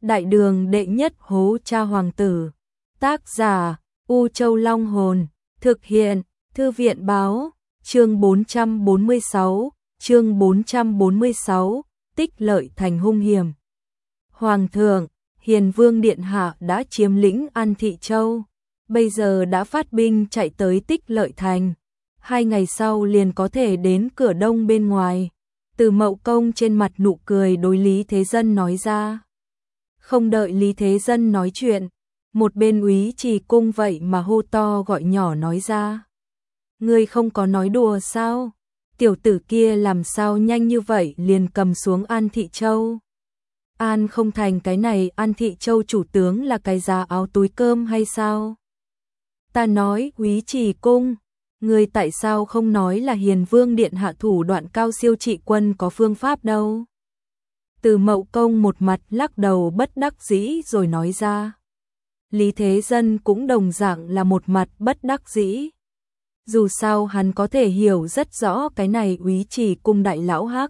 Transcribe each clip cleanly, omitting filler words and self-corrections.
Đại đường đệ nhất hố cha hoàng tử. Tác giả U Châu Long Hồn. Thực hiện Thư viện Báo. Chương 446. Tích Lợi Thành hung hiểm. Hoàng thượng, Hiền Vương Điện Hạ đã chiếm lĩnh An Thị Châu, bây giờ đã phát binh chạy tới Tích Lợi Thành. 2 ngày sau liền có thể đến cửa đông bên ngoài. Từ Mậu Công trên mặt nụ cười đối Lý Thế Dân nói ra. Không đợi Lý Thế Dân nói chuyện, một bên Úy Trì Cung vậy mà hô to gọi nhỏ nói ra. Ngươi không có nói đùa sao? Tiểu tử kia làm sao nhanh như vậy liền cầm xuống An Thị Châu? An không thành cái này An Thị Châu chủ tướng là cái giá áo túi cơm hay sao? Ta nói Úy Trì Cung, ngươi tại sao không nói là Hiền Vương Điện Hạ thủ đoạn cao siêu trị quân có phương pháp đâu? Từ Mậu Công một mặt lắc đầu bất đắc dĩ rồi nói ra. Lý Thế Dân cũng đồng dạng là một mặt bất đắc dĩ. Dù sao hắn có thể hiểu rất rõ cái này Úy Trì Cung đại lão hắc.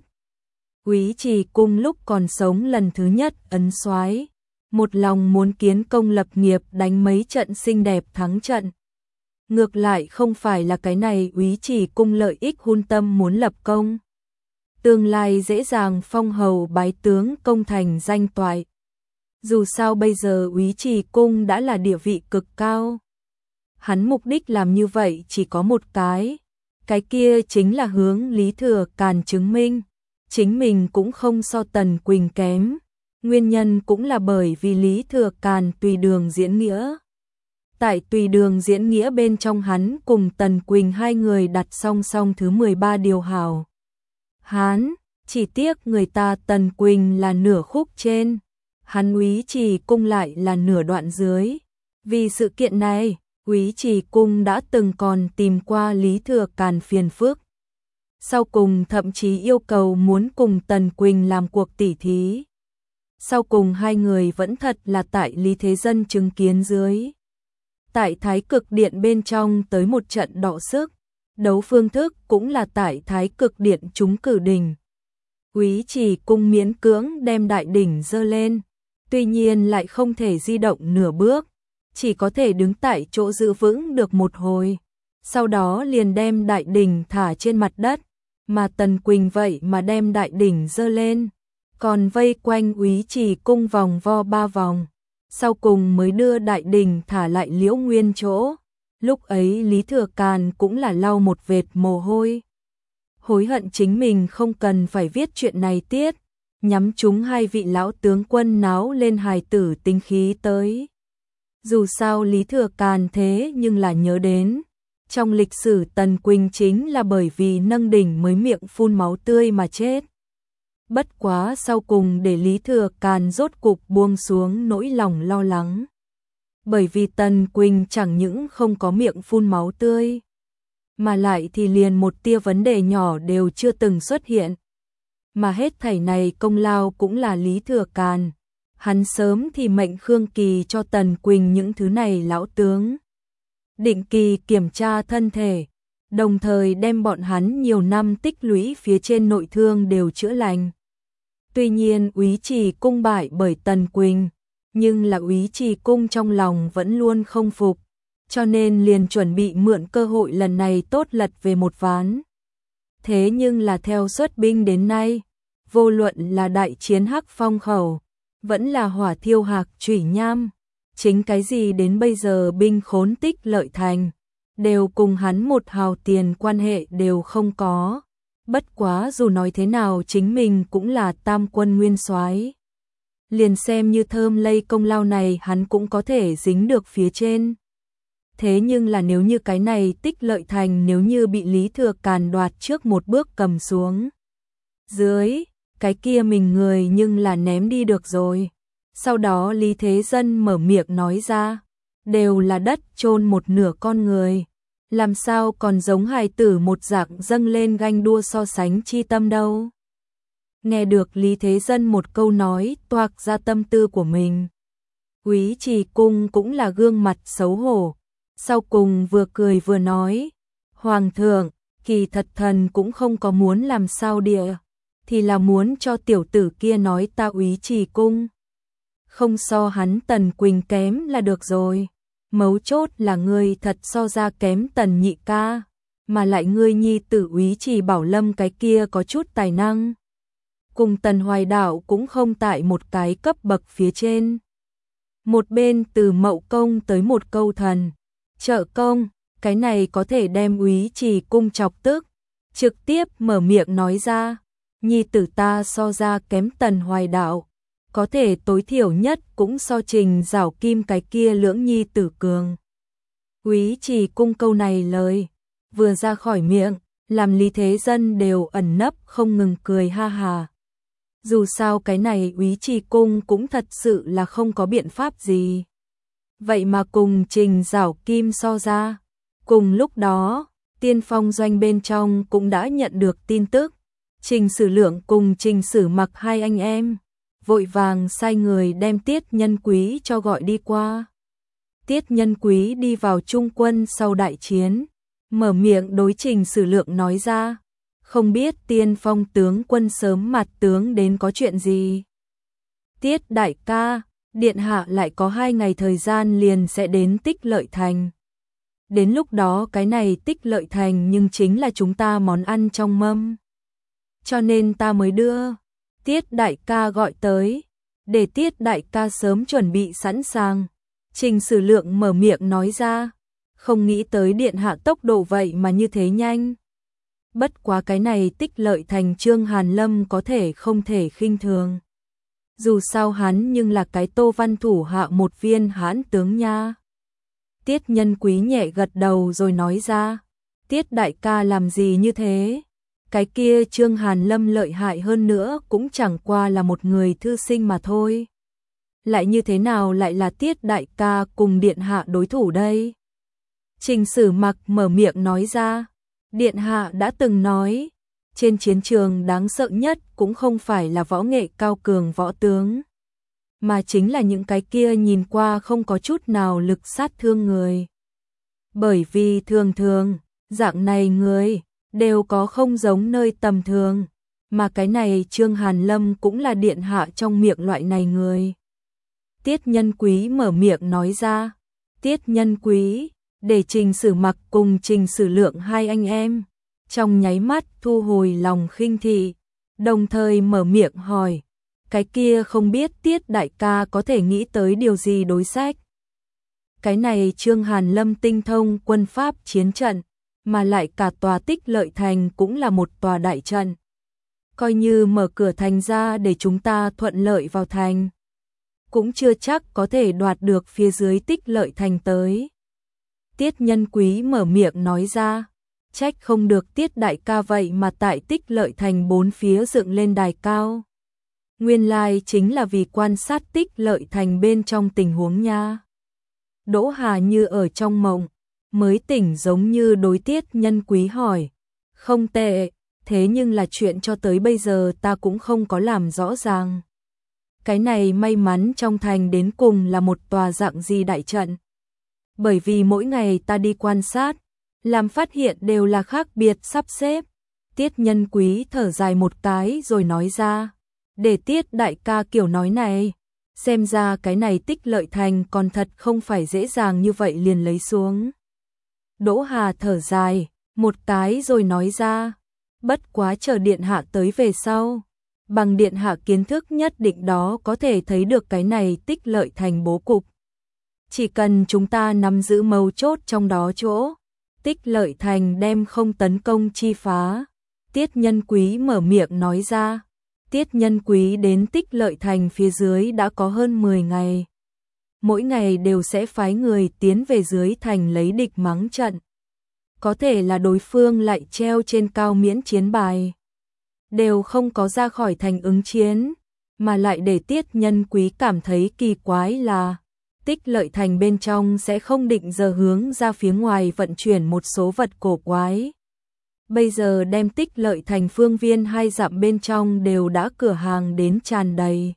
Úy Trì Cung lúc còn sống lần thứ nhất ấn soái, một lòng muốn kiến công lập nghiệp đánh mấy trận xinh đẹp thắng trận. Ngược lại không phải là cái này Úy Trì Cung lợi ích hun tâm muốn lập công. Tương lai dễ dàng phong hầu bái tướng công thành danh toại. Dù sao bây giờ Úy Trì Cung đã là địa vị cực cao. Hắn mục đích làm như vậy chỉ có một cái kia chính là hướng Lý Thừa Càn chứng minh chính mình cũng không so Tần Quỳnh kém. Nguyên nhân cũng là bởi vì Lý Thừa Càn tùy đường diễn nghĩa. Tại tùy đường diễn nghĩa bên trong hắn cùng Tần Quỳnh hai người đặt song song thứ 13 điều hảo. Hắn, chỉ tiếc người ta Tần Quỳnh là nửa khúc trên, hắn Úy Trì Cung lại là nửa đoạn dưới. Vì sự kiện này, Úy Trì Cung đã từng còn tìm qua Lý Thừa Càn phiền phức. Sau cùng thậm chí yêu cầu muốn cùng Tần Quỳnh làm cuộc tỉ thí. Sau cùng hai người vẫn thật là tại Lý Thế Dân chứng kiến dưới. Tại Thái Cực Điện bên trong tới một trận đọ sức, đấu phương thức cũng là tại Thái Cực Điện chúng cử đỉnh. Úy Trì Cung miễn cưỡng đem đại đỉnh giơ lên, tuy nhiên lại không thể di động nửa bước, chỉ có thể đứng tại chỗ giữ vững được một hồi, sau đó liền đem đại đỉnh thả trên mặt đất, mà Tần Quỳnh vậy mà đem đại đỉnh giơ lên, còn vây quanh Úy Trì Cung vòng vo 3 vòng, sau cùng mới đưa đại đỉnh thả lại Liễu Nguyên chỗ. Lúc ấy Lý Thừa Càn cũng là lau một vệt mồ hôi. Hối hận chính mình không cần phải viết chuyện này tiết, nhắm chúng hai vị lão tướng quân náo lên hài tử tinh khí tới. Dù sao Lý Thừa Càn thế nhưng là nhớ đến, trong lịch sử Tần Quỳnh chính là bởi vì nâng đỉnh mới miệng phun máu tươi mà chết. Bất quá sau cùng để Lý Thừa Càn rốt cục buông xuống nỗi lòng lo lắng. Bởi vì Tần Quỳnh chẳng những không có miệng phun máu tươi, mà lại thì liền một tia vấn đề nhỏ đều chưa từng xuất hiện. Mà hết thảy này công lao cũng là Lý Thừa Càn. Hắn sớm thì mệnh Khương Kỳ cho Tần Quỳnh những thứ này lão tướng. Định kỳ kiểm tra thân thể, đồng thời đem bọn hắn nhiều năm tích lũy phía trên nội thương đều chữa lành. Tuy nhiên Úy Trì Cung bại bởi Tần Quỳnh, nhưng là Úy Trì Cung trong lòng vẫn luôn không phục, cho nên liền chuẩn bị mượn cơ hội lần này tốt lật về một ván. Thế nhưng là theo xuất binh đến nay, vô luận là đại chiến Hắc Phong Khẩu, vẫn là hỏa thiêu Hạc Chủy Nham, chính cái gì đến bây giờ binh khốn Tích Lợi Thành, đều cùng hắn một hào tiền quan hệ đều không có. Bất quá dù nói thế nào chính mình cũng là tam quân nguyên soái, liền xem như thơm lây công lao này hắn cũng có thể dính được phía trên. Thế nhưng là nếu như cái này Tích Lợi Thành nếu như bị Lý Thừa Càn đoạt trước một bước cầm xuống dưới, cái kia mình người nhưng là ném đi được rồi. Sau đó Lý Thế Dân mở miệng nói ra, đều là đất chôn một nửa con người, làm sao còn giống hài tử một dạng dâng lên ganh đua so sánh chi tâm đâu. Nghe được Lý Thế Dân một câu nói toạc ra tâm tư của mình, Úy Trì Cung cũng là gương mặt xấu hổ, sau cùng vừa cười vừa nói, Hoàng thượng, kỳ thật thần cũng không có muốn làm sao địa, thì là muốn cho tiểu tử kia nói ta Úy Trì Cung không so hắn Tần Quỳnh kém là được rồi. Mấu chốt là ngươi thật so ra kém Tần nhị ca, mà lại ngươi nhi tử Úy Trì Bảo Lâm cái kia có chút tài năng. Cùng Tần Hoài Đạo cũng không tại một cái cấp bậc phía trên. Một bên từ Mậu Công tới một câu thần, trợ công, cái này có thể đem Úy Trì cung chọc tức, trực tiếp mở miệng nói ra, nhi tử ta so ra kém Tần Hoài Đạo, có thể tối thiểu nhất cũng so Trình Giảo Kim cái kia lưỡng nhi tử cường. Úy Trì cung câu này lời vừa ra khỏi miệng, làm Lý Thế Dân đều ẩn nấp không ngừng cười ha hà. Dù sao cái này Úy Trì cung cũng thật sự là không có biện pháp gì. Vậy mà cùng Trình Giảo Kim so ra. Cùng lúc đó, Tiên Phong doanh bên trong cũng đã nhận được tin tức. Trình Sử Lượng cùng Trình Sử Mặc hai anh em, vội vàng sai người đem Tiết Nhân Quý cho gọi đi qua. Tiết Nhân Quý đi vào trung quân sau đại chiến, mở miệng đối Trình Sử Lượng nói ra, không biết Tiên Phong tướng quân sớm mặt tướng đến có chuyện gì. Tiết đại ca, điện hạ lại có 2 ngày thời gian liền sẽ đến Tích Lợi Thành. Đến lúc đó cái này Tích Lợi Thành nhưng chính là chúng ta món ăn trong mâm. Cho nên ta mới đưa Tiết đại ca gọi tới, để Tiết đại ca sớm chuẩn bị sẵn sàng. Trình Sử Lượng mở miệng nói ra, không nghĩ tới điện hạ tốc độ vậy mà như thế nhanh. Bất quá cái này Tích Lợi Thành Trương Hàn Lâm có thể không thể khinh thường. Dù sao hắn nhưng là cái Tô Văn thủ hạ một viên hãn tướng nha. Tiết Nhân Quý nhẹ gật đầu rồi nói ra, Tiết đại ca làm gì như thế? Cái kia Trương Hàn Lâm lợi hại hơn nữa cũng chẳng qua là một người thư sinh mà thôi. Lại như thế nào lại là Tiết đại ca cùng điện hạ đối thủ đây? Trình Sử Mặc mở miệng nói ra, điện hạ đã từng nói, trên chiến trường đáng sợ nhất cũng không phải là võ nghệ cao cường võ tướng, mà chính là những cái kia nhìn qua không có chút nào lực sát thương người. Bởi vì thường thường, dạng này người đều có không giống nơi tầm thường, mà cái này Trương Hàn Lâm cũng là điện hạ trong miệng loại này người. Tiết Nhân Quý mở miệng nói ra, Tiết Nhân Quý, để Trình Sử Mặc cùng Trình Sử Lượng hai anh em, trong nháy mắt thu hồi lòng khinh thị, đồng thời mở miệng hỏi, cái kia không biết Tiết đại ca có thể nghĩ tới điều gì đối sách. Cái này Trương Hàn Lâm tinh thông quân pháp chiến trận, mà lại cả tòa Tích Lợi Thành cũng là một tòa đại trận. Coi như mở cửa thành ra để chúng ta thuận lợi vào thành, cũng chưa chắc có thể đoạt được phía dưới Tích Lợi Thành tới. Tiết Nhân Quý mở miệng nói ra, trách không được Tiết đại ca vậy mà tại Tích Lợi Thành 4 phía dựng lên đài cao. Nguyên lai chính là vì quan sát Tích Lợi Thành bên trong tình huống nha. Đỗ Hà như ở trong mộng, mới tỉnh giống như đối Tiết Nhân Quý hỏi, không tệ, thế nhưng là chuyện cho tới bây giờ ta cũng không có làm rõ ràng. Cái này may mắn trong thành đến cùng là một tòa dạng gì đại trận. Bởi vì mỗi ngày ta đi quan sát, làm phát hiện đều là khác biệt sắp xếp. Tiết Nhân Quý thở dài một cái rồi nói ra, để Tiết đại ca kiểu nói này, xem ra cái này Tích Lợi Thành còn thật không phải dễ dàng như vậy liền lấy xuống. Đỗ Hà thở dài một cái rồi nói ra, bất quá chờ điện hạ tới về sau, bằng điện hạ kiến thức nhất định đó có thể thấy được cái này Tích Lợi Thành bố cục. Chỉ cần chúng ta nắm giữ mấu chốt trong đó chỗ, Tích Lợi Thành đem không tấn công chi phá. Tiết Nhân Quý mở miệng nói ra, Tiết Nhân Quý đến Tích Lợi Thành phía dưới đã có hơn 10 ngày. Mỗi ngày đều sẽ phái người tiến về dưới thành lấy địch mắng trận. Có thể là đối phương lại treo trên cao miễn chiến bài, đều không có ra khỏi thành ứng chiến, mà lại để Tiết Nhân Quý cảm thấy kỳ quái là Tích Lợi Thành bên trong sẽ không định giờ hướng ra phía ngoài vận chuyển một số vật cổ quái. Bây giờ đem Tích Lợi Thành phương viên 2 dặm bên trong đều đã cửa hàng đến tràn đầy.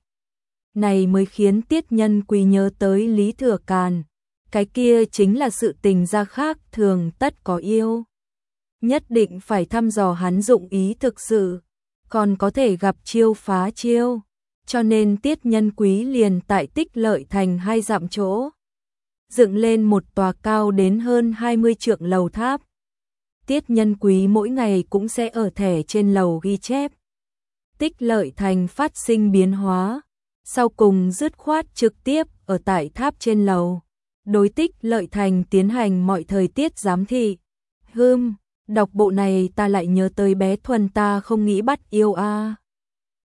Này mới khiến Tiết Nhân Quý nhớ tới Lý Thừa Càn. Cái kia chính là sự tình gia khác thường tất có yêu. Nhất định phải thăm dò hắn dụng ý thực sự, còn có thể gặp chiêu phá chiêu. cho nên Tiết Nhân Quý liền tại Tích Lợi Thành 2 dặm chỗ dựng lên một tòa cao đến hơn 20 trượng lầu tháp. Tiết Nhân Quý mỗi ngày cũng sẽ ở thẻ trên lầu ghi chép. Tích Lợi Thành phát sinh biến hóa, sau cùng dứt khoát trực tiếp ở tại tháp trên lầu. Đối Tích Lợi Thành tiến hành mọi thời tiết giám thị. Đọc bộ này ta lại nhớ tới bé Thuần ta không nghĩ bắt yêu a.